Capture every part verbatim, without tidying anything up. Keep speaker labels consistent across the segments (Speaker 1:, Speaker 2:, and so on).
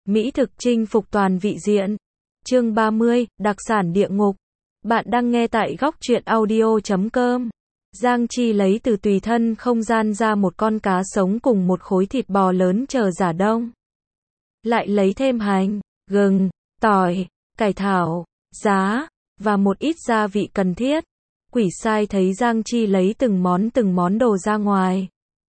Speaker 1: Mỹ thực chinh phục toàn vị diện. Chương ba mươi, đặc sản địa ngục. Bạn đang nghe tại góc truyện audio chấm com. Giang Chi lấy từ tùy thân không gian ra một con cá sống cùng một khối thịt bò lớn chờ giả đông. Lại lấy thêm hành, gừng, tỏi, cải thảo, giá, và một ít gia vị cần thiết. Quỷ sai thấy Giang Chi lấy từng món từng món đồ ra ngoài.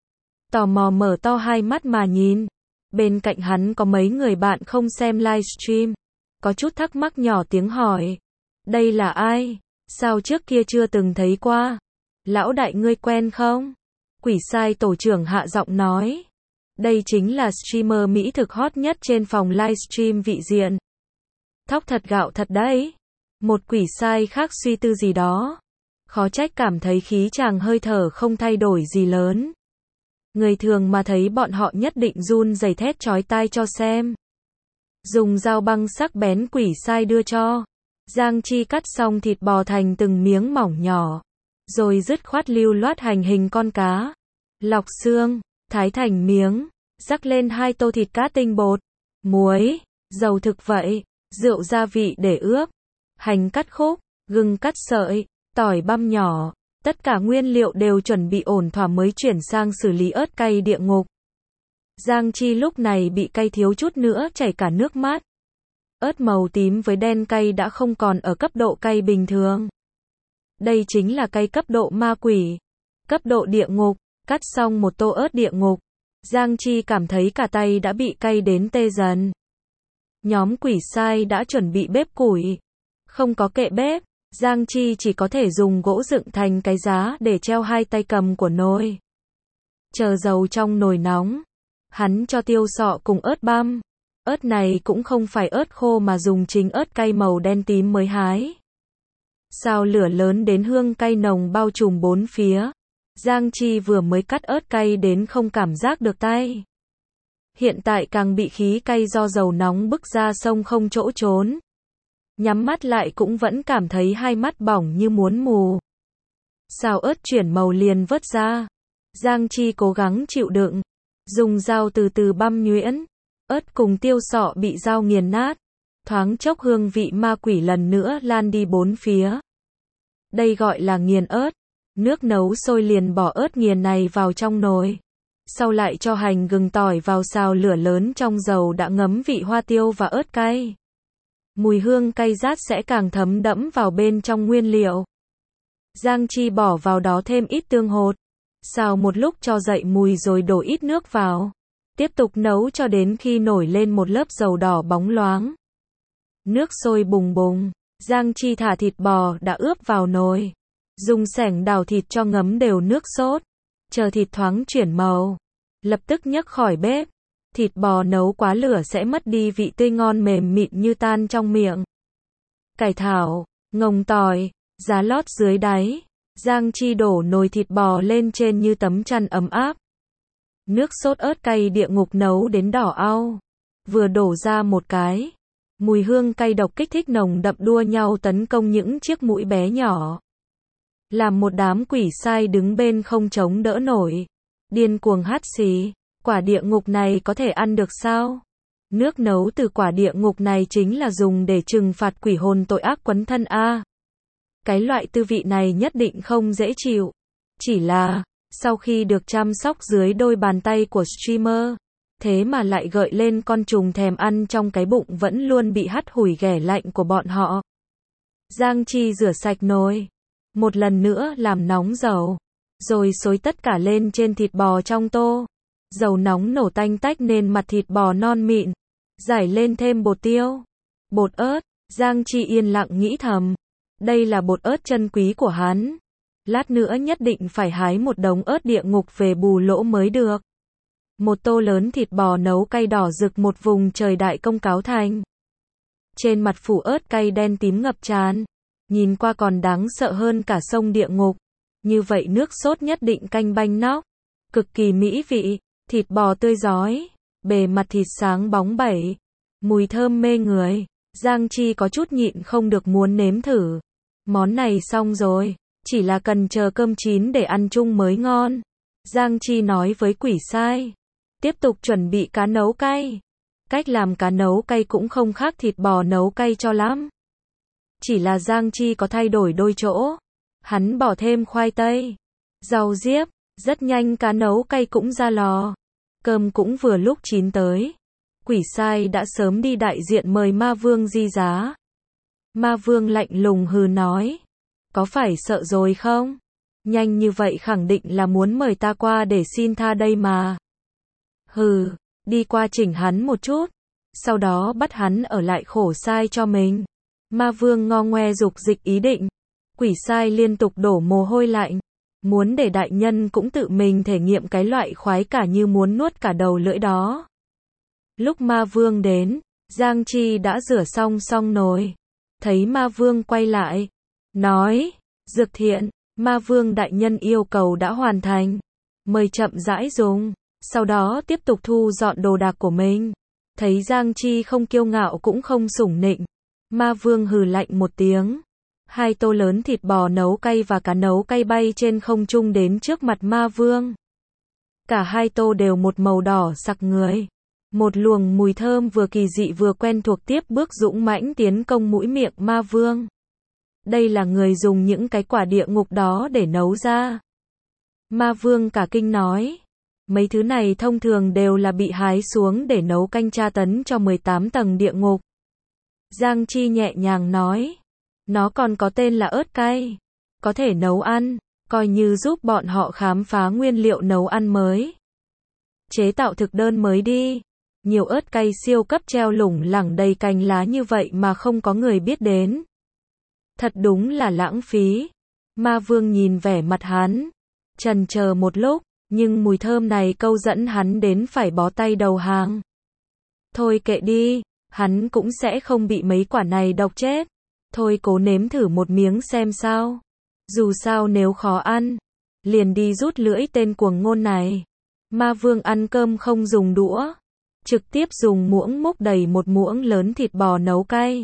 Speaker 1: Tò mò mở to hai mắt mà nhìn. Bên cạnh hắn có mấy người bạn không xem livestream. Có chút thắc mắc nhỏ tiếng hỏi. Đây là ai? Sao trước kia chưa từng thấy qua? Lão đại ngươi quen không? Quỷ sai tổ trưởng hạ giọng nói. Đây chính là streamer Mỹ thực hot nhất trên phòng livestream vị diện. Thóc thật gạo thật đấy. Một quỷ sai khác suy tư gì đó. Khó trách cảm thấy khí chàng hơi thở không thay đổi gì lớn. Người thường mà thấy bọn họ nhất định run rẩy thét chói tai cho xem. Dùng dao băng sắc bén quỷ sai đưa cho. Giang Chi cắt xong thịt bò thành từng miếng mỏng nhỏ. Rồi dứt khoát lưu loát hành hình con cá. Lọc xương, thái thành miếng. Rắc lên hai tô thịt cá tinh bột. Muối, dầu thực vậy, rượu gia vị để ướp. Hành cắt khúc, gừng cắt sợi, tỏi băm nhỏ. Tất cả nguyên liệu đều chuẩn bị ổn thỏa mới chuyển sang xử lý ớt cay địa ngục. Giang Chi lúc này bị cay thiếu chút nữa chảy cả nước mắt. Ớt màu tím với đen cay đã không còn ở cấp độ cay bình thường. Đây chính là cay cấp độ ma quỷ. Cấp độ địa ngục, cắt xong một tô ớt địa ngục. Giang Chi cảm thấy cả tay đã bị cay đến tê dần. Nhóm quỷ sai đã chuẩn bị bếp củi. Không có kệ bếp. Giang Chi chỉ có thể dùng gỗ dựng thành cái giá để treo hai tay cầm của nồi. Chờ dầu trong nồi nóng. Hắn cho tiêu sọ cùng ớt băm. Ớt này cũng không phải ớt khô mà dùng chính ớt cay màu đen tím mới hái. Sao lửa lớn đến hương cay nồng bao trùm bốn phía. Giang Chi vừa mới cắt ớt cay đến không cảm giác được tay. Hiện tại càng bị khí cay do dầu nóng bức ra sông không chỗ trốn. Nhắm mắt lại cũng vẫn cảm thấy hai mắt bỏng như muốn mù. Xào ớt chuyển màu liền vớt ra. Giang Chi cố gắng chịu đựng. Dùng dao từ từ băm nhuyễn. Ớt cùng tiêu sọ bị dao nghiền nát. Thoáng chốc hương vị ma quỷ lần nữa lan đi bốn phía. Đây gọi là nghiền ớt. Nước nấu sôi liền bỏ ớt nghiền này vào trong nồi. Sau lại cho hành gừng tỏi vào xào lửa lớn trong dầu đã ngấm vị hoa tiêu và ớt cay. Mùi hương cay rát sẽ càng thấm đẫm vào bên trong nguyên liệu. Giang Chi bỏ vào đó thêm ít tương hột. Xào một lúc cho dậy mùi rồi đổ ít nước vào. Tiếp tục nấu cho đến khi nổi lên một lớp dầu đỏ bóng loáng. Nước sôi bùng bùng. Giang Chi thả thịt bò đã ướp vào nồi. Dùng xẻng đào thịt cho ngấm đều nước sốt. Chờ thịt thoáng chuyển màu. Lập tức nhấc khỏi bếp. Thịt bò nấu quá lửa sẽ mất đi vị tươi ngon mềm mịn như tan trong miệng. Cải thảo, ngồng tỏi, giá lót dưới đáy. Giang Chi đổ nồi thịt bò lên trên như tấm chăn ấm áp. Nước sốt ớt cay địa ngục nấu đến đỏ au. Vừa đổ ra một cái. Mùi hương cay độc kích thích nồng đậm đua nhau tấn công những chiếc mũi bé nhỏ. Làm một đám quỷ sai đứng bên không chống đỡ nổi. Điên cuồng hắt xì. Quả địa ngục này có thể ăn được sao? Nước nấu từ quả địa ngục này chính là dùng để trừng phạt quỷ hồn tội ác quấn thân a. Cái loại tư vị này nhất định không dễ chịu. Chỉ là, sau khi được chăm sóc dưới đôi bàn tay của streamer, thế mà lại gợi lên con trùng thèm ăn trong cái bụng vẫn luôn bị hắt hủi ghẻ lạnh của bọn họ. Giang Chi rửa sạch nồi. Một lần nữa làm nóng dầu. Rồi xối tất cả lên trên thịt bò trong tô. Dầu nóng nổ tanh tách nên mặt thịt bò non mịn. Rải lên thêm bột tiêu. Bột ớt. Giang Chi yên lặng nghĩ thầm. Đây là bột ớt chân quý của hắn. Lát nữa nhất định phải hái một đống ớt địa ngục về bù lỗ mới được. Một tô lớn thịt bò nấu cay đỏ rực một vùng trời đại công cáo thành. Trên mặt phủ ớt cay đen tím ngập tràn. Nhìn qua còn đáng sợ hơn cả sông địa ngục. Như vậy nước sốt nhất định canh banh nóc. Cực kỳ mỹ vị. Thịt bò tươi rói. Bề mặt thịt sáng bóng bẩy. Mùi thơm mê người. Giang Chi có chút nhịn không được muốn nếm thử. Món này xong rồi. Chỉ là cần chờ cơm chín để ăn chung mới ngon. Giang Chi nói với quỷ sai. Tiếp tục chuẩn bị cá nấu cay. Cách làm cá nấu cay cũng không khác thịt bò nấu cay cho lắm. Chỉ là Giang Chi có thay đổi đôi chỗ. Hắn bỏ thêm khoai tây, rau diếp, rất nhanh cá nấu cay cũng ra lò. Cơm cũng vừa lúc chín tới. Quỷ sai đã sớm đi đại diện mời Ma Vương di giá. Ma Vương lạnh lùng hừ nói. Có phải sợ rồi không? Nhanh như vậy khẳng định là muốn mời ta qua để xin tha đây mà. Hừ, đi qua chỉnh hắn một chút. Sau đó bắt hắn ở lại khổ sai cho mình. Ma Vương ngo ngoe dục dịch ý định. Quỷ sai liên tục đổ mồ hôi lạnh. Muốn để đại nhân cũng tự mình thể nghiệm cái loại khoái cả như muốn nuốt cả đầu lưỡi đó. Lúc Ma Vương đến, Giang Chi đã rửa xong xong nồi. Thấy Ma Vương quay lại, nói, Dược Thiện, Ma Vương đại nhân yêu cầu đã hoàn thành. Mời chậm rãi dùng, sau đó tiếp tục thu dọn đồ đạc của mình. Thấy Giang Chi không kiêu ngạo cũng không sủng nịnh. Ma Vương hừ lạnh một tiếng. Hai tô lớn thịt bò nấu cay và cá nấu cay bay trên không trung đến trước mặt Ma Vương. Cả hai tô đều một màu đỏ sặc người. Một luồng mùi thơm vừa kỳ dị vừa quen thuộc tiếp bước dũng mãnh tiến công mũi miệng Ma Vương. Đây là người dùng những cái quả địa ngục đó để nấu ra. Ma Vương cả kinh nói. Mấy thứ này thông thường đều là bị hái xuống để nấu canh tra tấn cho mười tám tầng địa ngục. Giang Chi nhẹ nhàng nói. Nó còn có tên là ớt cay. Có thể nấu ăn, coi như giúp bọn họ khám phá nguyên liệu nấu ăn mới. Chế tạo thực đơn mới đi. Nhiều ớt cay siêu cấp treo lủng lẳng đầy cành lá như vậy mà không có người biết đến. Thật đúng là lãng phí. Ma Vương nhìn vẻ mặt hắn. Chần chờ một lúc, nhưng mùi thơm này câu dẫn hắn đến phải bó tay đầu hàng. Thôi kệ đi, hắn cũng sẽ không bị mấy quả này độc chết. Thôi cố nếm thử một miếng xem sao. Dù sao nếu khó ăn, liền đi rút lưỡi tên cuồng ngôn này. Ma Vương ăn cơm không dùng đũa. Trực tiếp dùng muỗng múc đầy một muỗng lớn thịt bò nấu cay.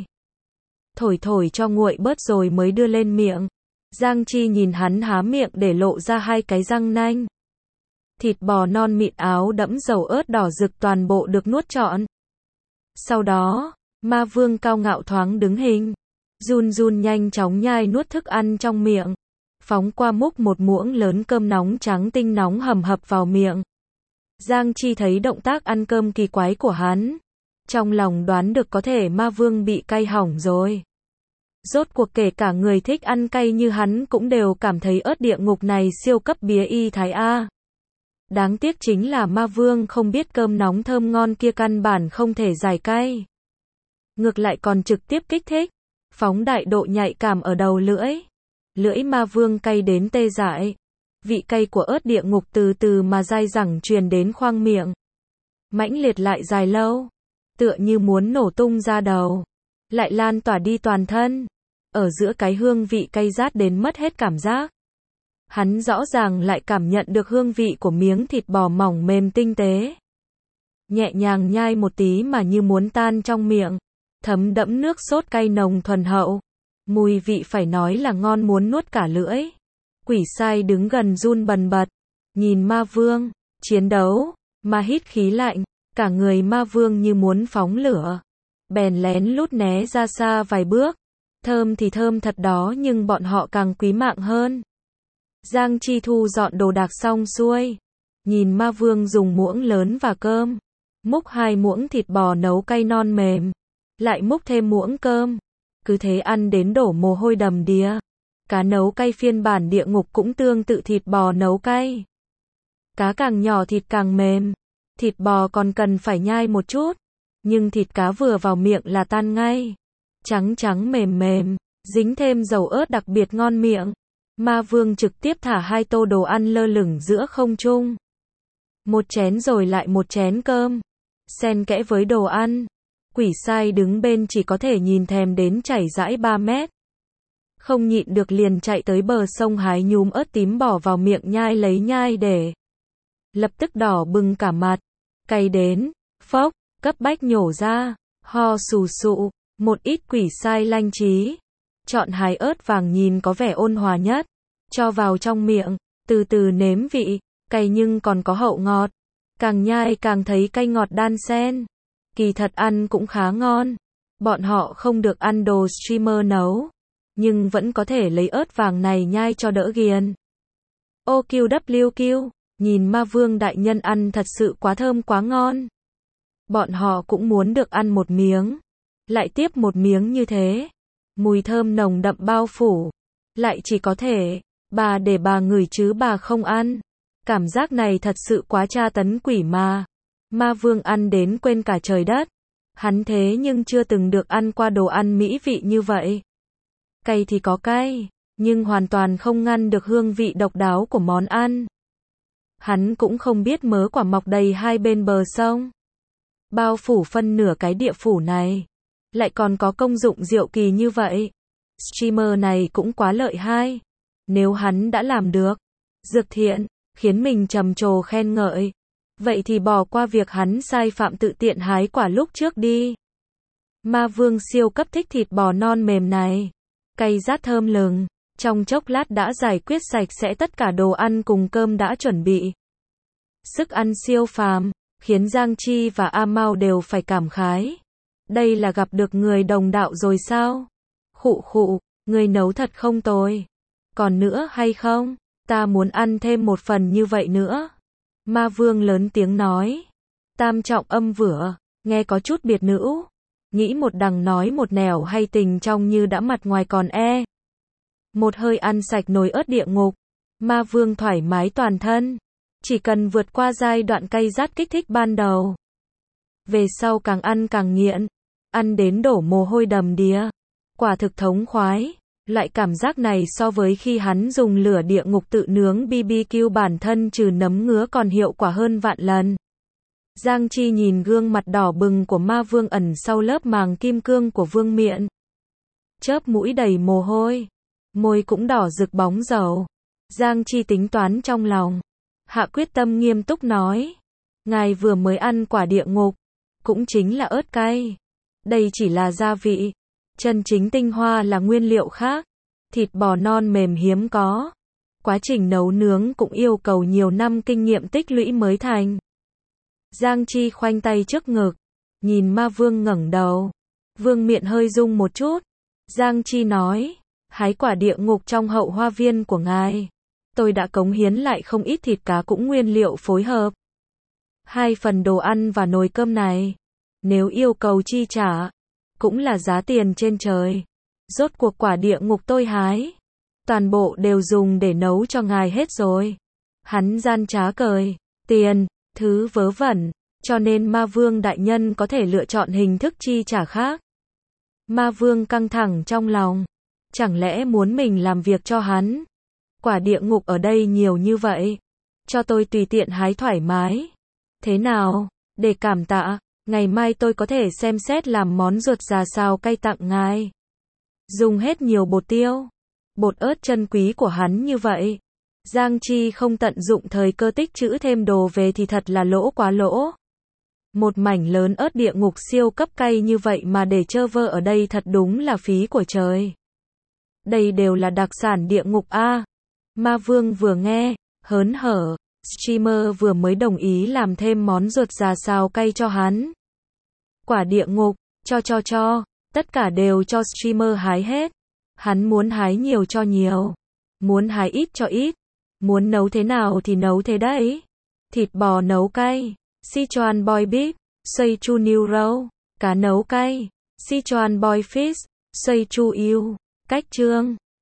Speaker 1: Thổi thổi cho nguội bớt rồi mới đưa lên miệng. Giang Chi nhìn hắn há miệng để lộ ra hai cái răng nanh. Thịt bò non mịn áo đẫm dầu ớt đỏ rực toàn bộ được nuốt trọn. Sau đó, Ma Vương cao ngạo thoáng đứng hình. Run run nhanh chóng nhai nuốt thức ăn trong miệng. Phóng qua múc một muỗng lớn cơm nóng trắng tinh nóng hầm hập vào miệng. Giang Chi thấy động tác ăn cơm kỳ quái của hắn. Trong lòng đoán được có thể Ma Vương bị cay hỏng rồi. Rốt cuộc kể cả người thích ăn cay như hắn cũng đều cảm thấy ớt địa ngục này siêu cấp bía y thái A. Đáng tiếc chính là Ma Vương không biết cơm nóng thơm ngon kia căn bản không thể giải cay. Ngược lại còn trực tiếp kích thích. Phóng đại độ nhạy cảm ở đầu lưỡi. Lưỡi Ma Vương cay đến tê dại. Vị cay của ớt địa ngục từ từ mà dai dẳng truyền đến khoang miệng. Mãnh liệt lại dài lâu. Tựa như muốn nổ tung ra đầu. Lại lan tỏa đi toàn thân. Ở giữa cái hương vị cay rát đến mất hết cảm giác. Hắn rõ ràng lại cảm nhận được hương vị của miếng thịt bò mỏng mềm tinh tế. Nhẹ nhàng nhai một tí mà như muốn tan trong miệng. Thấm đẫm nước sốt cay nồng thuần hậu. Mùi vị phải nói là ngon muốn nuốt cả lưỡi. Quỷ sai đứng gần run bần bật. Nhìn Ma Vương. Chiến đấu. Mà hít khí lạnh. Cả người Ma Vương như muốn phóng lửa. Bèn lén lút né ra xa vài bước. Thơm thì thơm thật đó nhưng bọn họ càng quý mạng hơn. Giang Chi thu dọn đồ đạc xong xuôi. Nhìn Ma Vương dùng muỗng lớn và cơm. Múc hai muỗng thịt bò nấu cay non mềm. Lại múc thêm muỗng cơm. Cứ thế ăn đến đổ mồ hôi đầm đìa. Cá nấu cay phiên bản địa ngục cũng tương tự thịt bò nấu cay. Cá càng nhỏ thịt càng mềm. Thịt bò còn cần phải nhai một chút. Nhưng thịt cá vừa vào miệng là tan ngay. Trắng trắng mềm mềm. Dính thêm dầu ớt đặc biệt ngon miệng. Ma Vương trực tiếp thả hai tô đồ ăn lơ lửng giữa không trung. Một chén rồi lại một chén cơm. Xen kẽ với đồ ăn. Quỷ sai đứng bên chỉ có thể nhìn thèm đến chảy dãi ba mét. Không nhịn được liền chạy tới bờ sông hái nhúm ớt tím bỏ vào miệng nhai lấy nhai để. Lập tức đỏ bừng cả mặt. Cay đến. Phốc. Cấp bách nhổ ra. Ho sù sụ. Một ít quỷ sai lanh trí. Chọn hái ớt vàng nhìn có vẻ ôn hòa nhất. Cho vào trong miệng. Từ từ nếm vị. Cay nhưng còn có hậu ngọt. Càng nhai càng thấy cay ngọt đan xen. Kỳ thật ăn cũng khá ngon. Bọn họ không được ăn đồ streamer nấu, nhưng vẫn có thể lấy ớt vàng này nhai cho đỡ ghiền. ô kiu đắp liu kiu, nhìn ma vương đại nhân ăn thật sự quá thơm quá ngon. Bọn họ cũng muốn được ăn một miếng, lại tiếp một miếng như thế. Mùi thơm nồng đậm bao phủ, lại chỉ có thể, bà để bà ngửi chứ bà không ăn. Cảm giác này thật sự quá tra tấn quỷ mà. Ma vương ăn đến quên cả trời đất. Hắn thế nhưng chưa từng được ăn qua đồ ăn mỹ vị như vậy. Cay thì có cay, nhưng hoàn toàn không ngăn được hương vị độc đáo của món ăn. Hắn cũng không biết mớ quả mọc đầy hai bên bờ sông, bao phủ phân nửa cái địa phủ này, lại còn có công dụng diệu kỳ như vậy. Streamer này cũng quá lợi hai. Nếu hắn đã làm được, dược thiện, khiến mình trầm trồ khen ngợi, vậy thì bỏ qua việc hắn sai phạm tự tiện hái quả lúc trước đi. Ma vương siêu cấp thích thịt bò non mềm này, cay rát thơm lừng, trong chốc lát đã giải quyết sạch sẽ tất cả đồ ăn cùng cơm đã chuẩn bị. Sức ăn siêu phàm, khiến Giang Chi và A Mao đều phải cảm khái. Đây là gặp được người đồng đạo rồi sao? Khụ khụ, người nấu thật không tồi. Còn nữa hay không? Ta muốn ăn thêm một phần như vậy nữa. Ma vương lớn tiếng nói. Tam trọng âm vữa, nghe có chút biệt nữ. Nghĩ một đằng nói một nẻo hay tình trong như đã mặt ngoài còn e. Một hơi ăn sạch nồi ớt địa ngục. Ma vương thoải mái toàn thân. Chỉ cần vượt qua giai đoạn cay rát kích thích ban đầu. Về sau càng ăn càng nghiện. Ăn đến đổ mồ hôi đầm đìa. Quả thực thống khoái. Loại cảm giác này so với khi hắn dùng lửa địa ngục tự nướng bê bê kiu bản thân trừ nấm ngứa còn hiệu quả hơn vạn lần. Giang Chi nhìn gương mặt đỏ bừng của ma vương ẩn sau lớp màng kim cương của vương miện. Chớp mũi đầy mồ hôi. Môi cũng đỏ rực bóng dầu. Giang Chi tính toán trong lòng. Hạ quyết tâm nghiêm túc nói. Ngài vừa mới ăn quả địa ngục. Cũng chính là ớt cay. Đây chỉ là gia vị. Chân chính tinh hoa là nguyên liệu khác. Thịt bò non mềm hiếm có. Quá trình nấu nướng cũng yêu cầu nhiều năm kinh nghiệm tích lũy mới thành. Giang Chi khoanh tay trước ngực. Nhìn ma vương ngẩng đầu. Vương miện hơi rung một chút. Giang Chi nói. Hái quả địa ngục trong hậu hoa viên của ngài. Tôi đã cống hiến lại không ít thịt cá cũng nguyên liệu phối hợp. Hai phần đồ ăn và nồi cơm này. Nếu yêu cầu chi trả. Cũng là giá tiền trên trời. Rốt cuộc quả địa ngục tôi hái. Toàn bộ đều dùng để nấu cho ngài hết rồi. Hắn gian trá cười. Tiền, thứ vớ vẩn. Cho nên ma vương đại nhân có thể lựa chọn hình thức chi trả khác. Ma vương căng thẳng trong lòng. Chẳng lẽ muốn mình làm việc cho hắn? Quả địa ngục ở đây nhiều như vậy. Cho tôi tùy tiện hái thoải mái. Thế nào? Để cảm tạ. Ngày mai tôi có thể xem xét làm món ruột già xào cay tặng ngài. Dùng hết nhiều bột tiêu. Bột ớt chân quý của hắn như vậy. Giang Chi không tận dụng thời cơ tích trữ thêm đồ về thì thật là lỗ quá lỗ. Một mảnh lớn ớt địa ngục siêu cấp cay như vậy mà để trơ vơ ở đây thật đúng là phí của trời. Đây đều là đặc sản địa ngục a. Ma vương vừa nghe, hớn hở. Streamer vừa mới đồng ý làm thêm món ruột già xào cay cho hắn. Quả địa ngục, cho cho cho, tất cả đều cho streamer hái hết. Hắn muốn hái nhiều cho nhiều, muốn hái ít cho ít, muốn nấu thế nào thì nấu thế đấy. Thịt bò nấu cay, Sichuan boy beef, xoay chu niu râu, cá nấu cay, Sichuan boy fish, xoay chu yêu, cách chương.